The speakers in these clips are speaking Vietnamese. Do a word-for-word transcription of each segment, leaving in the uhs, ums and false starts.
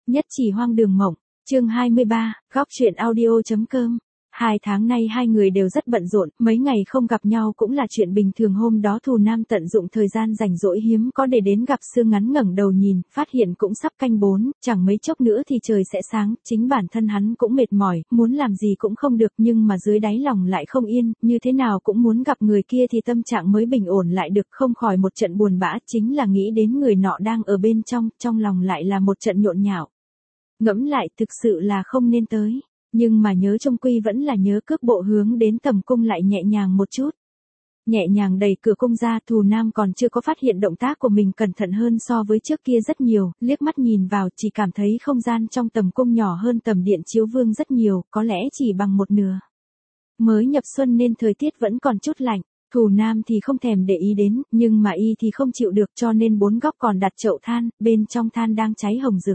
Nhất chỉ hoang đường mộng, chương hai mươi ba, góc truyện audio.com. Hai tháng nay hai người đều rất bận rộn, mấy ngày không gặp nhau cũng là chuyện bình thường. Hôm đó Thù Nam tận dụng thời gian rảnh rỗi hiếm có để đến gặp Sương. Ngắn ngẩng đầu nhìn, phát hiện cũng sắp canh bốn, chẳng mấy chốc nữa thì trời sẽ sáng. Chính bản thân hắn cũng mệt mỏi, muốn làm gì cũng không được, nhưng mà dưới đáy lòng lại không yên, như thế nào cũng muốn gặp người kia thì tâm trạng mới bình ổn lại được. Không khỏi một trận buồn bã, chính là nghĩ đến người nọ đang ở bên trong, trong lòng lại là một trận nhộn nhạo. Ngẫm lại thực sự là không nên tới. Nhưng mà nhớ chung quy vẫn là nhớ, cước bộ hướng đến tầm cung lại nhẹ nhàng một chút. Nhẹ nhàng đẩy cửa cung ra, Thù Nam còn chưa có phát hiện động tác của mình cẩn thận hơn so với trước kia rất nhiều, liếc mắt nhìn vào chỉ cảm thấy không gian trong tầm cung nhỏ hơn tầm điện chiếu vương rất nhiều, có lẽ chỉ bằng một nửa. Mới nhập xuân nên thời tiết vẫn còn chút lạnh, Thù Nam thì không thèm để ý đến, nhưng mà y thì không chịu được, cho nên bốn góc còn đặt chậu than, bên trong than đang cháy hồng rực.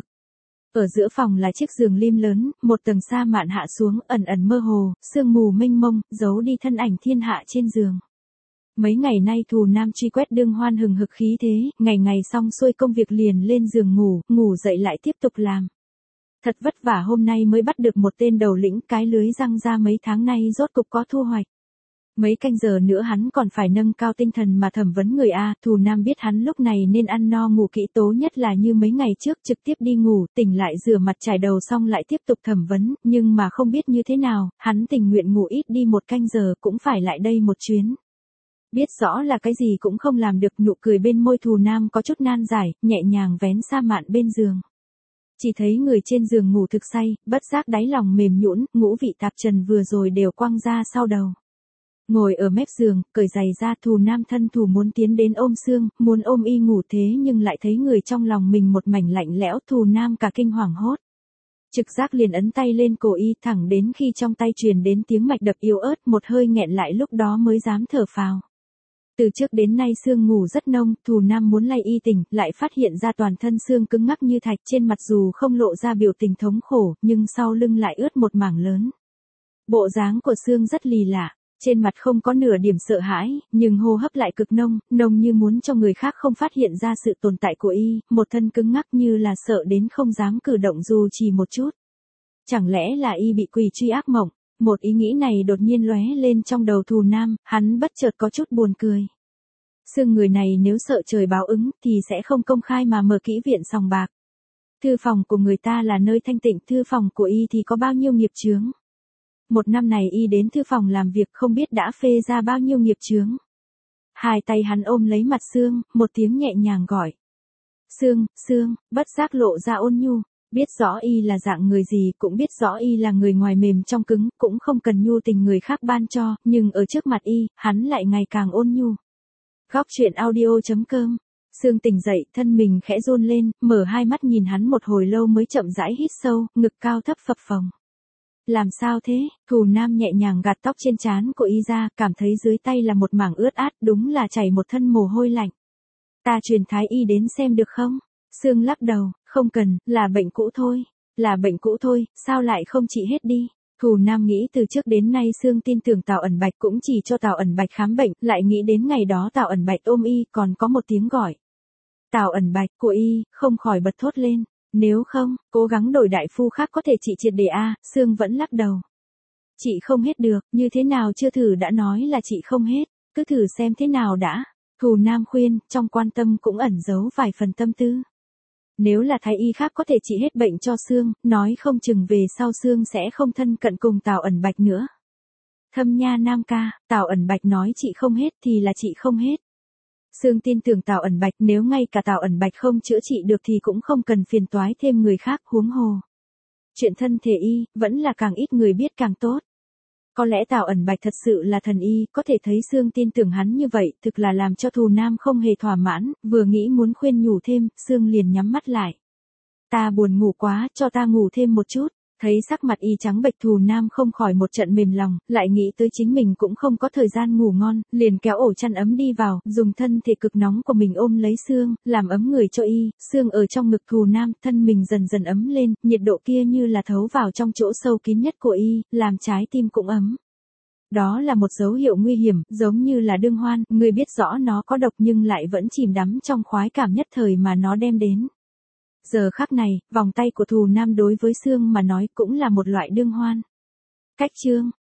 Ở giữa phòng là chiếc giường lim lớn, một tầng sa mạn hạ xuống, ẩn ẩn mơ hồ, sương mù mênh mông, giấu đi thân ảnh thiên hạ trên giường. Mấy ngày nay Thù Nam truy quét đương hoan hừng hực khí thế, ngày ngày xong xuôi công việc liền lên giường ngủ, ngủ dậy lại tiếp tục làm. Thật vất vả hôm nay mới bắt được một tên đầu lĩnh, cái lưới răng ra mấy tháng nay rốt cục có thu hoạch. Mấy canh giờ nữa hắn còn phải nâng cao tinh thần mà thẩm vấn người A. Thù Nam biết hắn lúc này nên ăn no ngủ kỹ, tố nhất là như mấy ngày trước trực tiếp đi ngủ, tỉnh lại rửa mặt chải đầu xong lại tiếp tục thẩm vấn, nhưng mà không biết như thế nào, hắn tình nguyện ngủ ít đi một canh giờ cũng phải lại đây một chuyến. Biết rõ là cái gì cũng không làm được, nụ cười bên môi Thù Nam có chút nan giải, nhẹ nhàng vén sa mạn bên giường. Chỉ thấy người trên giường ngủ thực say, bất giác đáy lòng mềm nhũn, ngũ vị tạp trần vừa rồi đều quăng ra sau đầu. Ngồi ở mép giường, cởi giày ra, Thù Nam thân thủ muốn tiến đến ôm Sương, muốn ôm y ngủ thế nhưng lại thấy người trong lòng mình một mảnh lạnh lẽo. Thù Nam cả kinh hoảng hốt. Trực giác liền ấn tay lên cổ y, thẳng đến khi trong tay truyền đến tiếng mạch đập yếu ớt, một hơi nghẹn lại lúc đó mới dám thở phào. Từ trước đến nay Sương ngủ rất nông, Thù Nam muốn lay y tỉnh, lại phát hiện ra toàn thân Sương cứng ngắc như thạch, trên mặt dù không lộ ra biểu tình thống khổ, nhưng sau lưng lại ướt một mảng lớn. Bộ dáng của Sương rất lì lạ. Trên mặt không có nửa điểm sợ hãi, nhưng hô hấp lại cực nông, nông như muốn cho người khác không phát hiện ra sự tồn tại của y, một thân cứng ngắc như là sợ đến không dám cử động dù chỉ một chút. Chẳng lẽ là y bị quỷ truy ác mộng? Một ý nghĩ này đột nhiên lóe lên trong đầu Thù Nam, hắn bất chợt có chút buồn cười. Sương người này nếu sợ trời báo ứng thì sẽ không công khai mà mở kỹ viện sòng bạc. Thư phòng của người ta là nơi thanh tịnh, thư phòng của y thì có bao nhiêu nghiệp chướng. Một năm này y đến thư phòng làm việc không biết đã phê ra bao nhiêu nghiệp chướng. Hai tay hắn ôm lấy mặt Sương, một tiếng nhẹ nhàng gọi. Sương, Sương, bất giác lộ ra ôn nhu, biết rõ y là dạng người gì, cũng biết rõ y là người ngoài mềm trong cứng, cũng không cần nhu tình người khác ban cho, nhưng ở trước mặt y, hắn lại ngày càng ôn nhu. Góc truyện audio.com. Sương tỉnh dậy, thân mình khẽ run lên, mở hai mắt nhìn hắn một hồi lâu mới chậm rãi hít sâu, ngực cao thấp phập phồng. Làm sao thế? Thù Nam nhẹ nhàng gạt tóc trên trán của y ra, cảm thấy dưới tay là một mảng ướt át, đúng là chảy một thân mồ hôi lạnh. Ta truyền thái y đến xem được không? Sương lắc đầu, không cần, là bệnh cũ thôi. Là bệnh cũ thôi, sao lại không trị hết đi? Thù Nam nghĩ từ trước đến nay Sương tin tưởng Tào Ẩn Bạch cũng chỉ cho Tào Ẩn Bạch khám bệnh, lại nghĩ đến ngày đó Tào Ẩn Bạch ôm y còn có một tiếng gọi. Tào Ẩn Bạch của y, không khỏi bật thốt lên. Nếu không, cố gắng đổi đại phu khác có thể trị triệt để a. À, Sương vẫn lắc đầu. Chị không hết được, như thế nào chưa thử đã nói là chị không hết, cứ thử xem thế nào đã. Thù Nam khuyên, trong quan tâm cũng ẩn giấu vài phần tâm tư. Nếu là thái y khác có thể trị hết bệnh cho Sương, nói không chừng về sau Sương sẽ không thân cận cùng Tào Ẩn Bạch nữa. Thâm nha Nam ca, Tào Ẩn Bạch nói chị không hết thì là chị không hết. Sương tin tưởng Tào Ẩn Bạch, nếu ngay cả Tào Ẩn Bạch không chữa trị được thì cũng không cần phiền toái thêm người khác, huống hồ. Chuyện thân thể y, vẫn là càng ít người biết càng tốt. Có lẽ Tào Ẩn Bạch thật sự là thần y, có thể thấy Sương tin tưởng hắn như vậy, thực là làm cho Thù Nam không hề thỏa mãn, vừa nghĩ muốn khuyên nhủ thêm, Sương liền nhắm mắt lại. Ta buồn ngủ quá, cho ta ngủ thêm một chút. Thấy sắc mặt y trắng bệch, Thù Nam không khỏi một trận mềm lòng, lại nghĩ tới chính mình cũng không có thời gian ngủ ngon, liền kéo ổ chăn ấm đi vào, dùng thân thể cực nóng của mình ôm lấy Sương, làm ấm người cho y. Sương ở trong ngực Thù Nam, thân mình dần dần ấm lên, nhiệt độ kia như là thấu vào trong chỗ sâu kín nhất của y, làm trái tim cũng ấm. Đó là một dấu hiệu nguy hiểm, giống như là đương hoan, người biết rõ nó có độc nhưng lại vẫn chìm đắm trong khoái cảm nhất thời mà nó đem đến. Giờ khắc này, vòng tay của Thù Nam đối với Sương mà nói cũng là một loại đương hoan. Cách chương